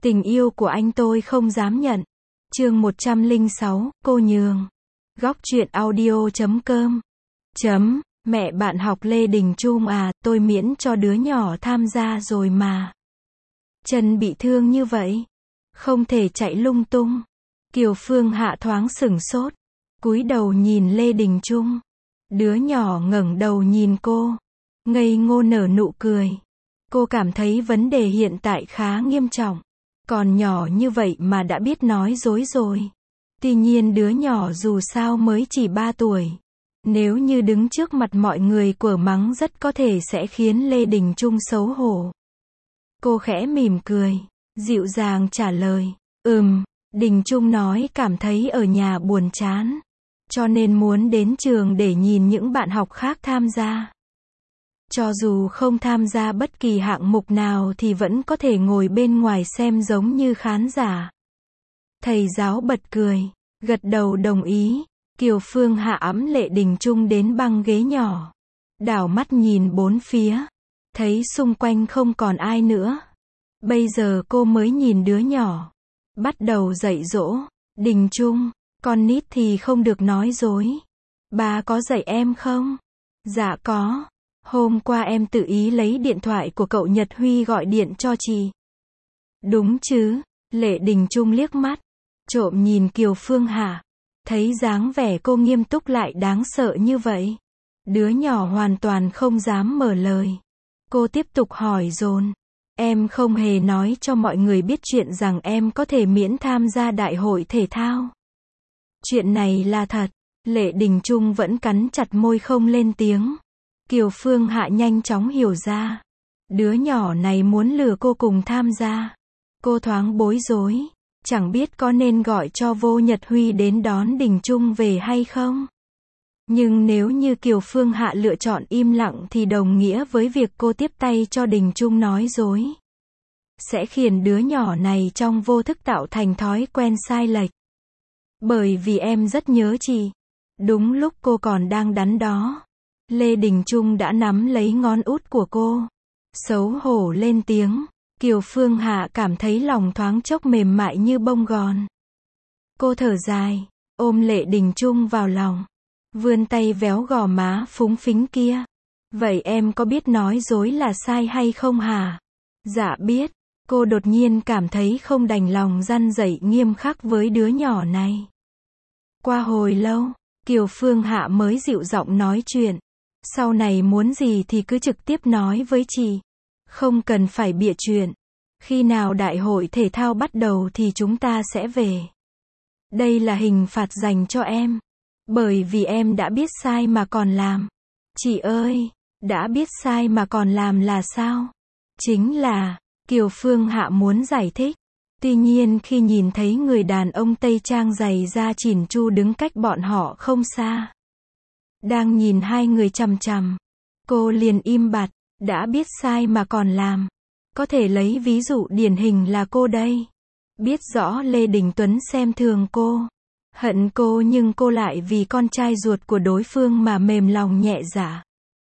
Tình yêu của anh tôi không dám nhận. Chương 106, cô nhường. Góc truyện audio.com. Mẹ bạn học Lê Đình Trung à, tôi miễn cho đứa nhỏ tham gia rồi mà. Chân bị thương như vậy, không thể chạy lung tung. Kiều Phương Hạ thoáng sửng sốt, cúi đầu nhìn Lê Đình Trung. Đứa nhỏ ngẩng đầu nhìn cô, ngây ngô nở nụ cười. Cô cảm thấy vấn đề hiện tại khá nghiêm trọng. Còn nhỏ như vậy mà đã biết nói dối rồi. Tuy nhiên đứa nhỏ dù sao mới chỉ 3 tuổi. Nếu như đứng trước mặt mọi người quở mắng rất có thể sẽ khiến Lê Đình Trung xấu hổ. Cô khẽ mỉm cười, dịu dàng trả lời. Đình Trung nói cảm thấy ở nhà buồn chán. Cho nên muốn đến trường để nhìn những bạn học khác tham gia. Cho dù không tham gia bất kỳ hạng mục nào thì vẫn có thể ngồi bên ngoài xem giống như khán giả. Thầy giáo bật cười, gật đầu đồng ý. Kiều Phương Hạ ẵm Lê Đình Trung đến băng ghế nhỏ. Đảo mắt nhìn bốn phía. Thấy xung quanh không còn ai nữa. Bây giờ cô mới nhìn đứa nhỏ. Bắt đầu dạy dỗ. Đình Trung, con nít thì không được nói dối. Bà có dạy em không? Dạ có. Hôm qua em tự ý lấy điện thoại của cậu Nhật Huy gọi điện cho chị. Đúng chứ? Lê Đình Trung liếc mắt, trộm nhìn Kiều Phương Hạ. Thấy dáng vẻ cô nghiêm túc lại đáng sợ như vậy. Đứa nhỏ hoàn toàn không dám mở lời. Cô tiếp tục hỏi dồn. Em không hề nói cho mọi người biết chuyện rằng em có thể miễn tham gia đại hội thể thao. Chuyện này là thật. Lê Đình Trung vẫn cắn chặt môi không lên tiếng. Kiều Phương Hạ nhanh chóng hiểu ra. Đứa nhỏ này muốn lừa cô cùng tham gia. Cô thoáng bối rối. Chẳng biết có nên gọi cho Vô Nhật Huy đến đón Đình Trung về hay không. Nhưng nếu như Kiều Phương Hạ lựa chọn im lặng thì đồng nghĩa với việc cô tiếp tay cho Đình Trung nói dối. Sẽ khiến đứa nhỏ này trong vô thức tạo thành thói quen sai lệch. Bởi vì em rất nhớ chị. Đúng lúc cô còn đang đắn đo, Lê Đình Trung đã nắm lấy ngón út của cô. Xấu hổ lên tiếng. Kiều Phương Hạ cảm thấy lòng thoáng chốc mềm mại như bông gòn. Cô thở dài, ôm Lê Đình Trung vào lòng. Vươn tay véo gò má phúng phính kia. Vậy em có biết nói dối là sai hay không hả? Dạ biết. Cô đột nhiên cảm thấy không đành lòng răn dạy nghiêm khắc với đứa nhỏ này. Qua hồi lâu, Kiều Phương Hạ mới dịu giọng nói chuyện. Sau này muốn gì thì cứ trực tiếp nói với chị. Không cần phải bịa chuyện. Khi nào đại hội thể thao bắt đầu thì chúng ta sẽ về. Đây là hình phạt dành cho em. Bởi vì em đã biết sai mà còn làm. Chị ơi, đã biết sai mà còn làm là sao? Chính là, Kiều Phương Hạ muốn giải thích. Tuy nhiên khi nhìn thấy người đàn ông Tây Trang giày da chỉn chu đứng cách bọn họ không xa. Đang nhìn hai người chằm chằm. Cô liền im bặt. Đã biết sai mà còn làm. Có thể lấy ví dụ điển hình là cô đây. Biết rõ Lê Đình Tuấn xem thường cô. Hận cô nhưng cô lại vì con trai ruột của đối phương mà mềm lòng nhẹ dạ.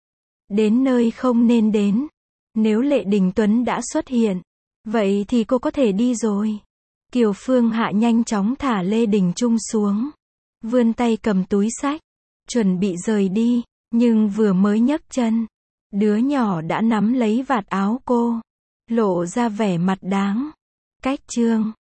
Đến nơi không nên đến. Nếu Lê Đình Tuấn đã xuất hiện, vậy thì cô có thể đi rồi. Kiều Phương Hạ nhanh chóng thả Lê Đình Trung xuống. Vươn tay cầm túi xách. Chuẩn bị rời đi. Nhưng vừa mới nhấc chân, đứa nhỏ đã nắm lấy vạt áo cô. Lộ ra vẻ mặt đáng. Cách chương.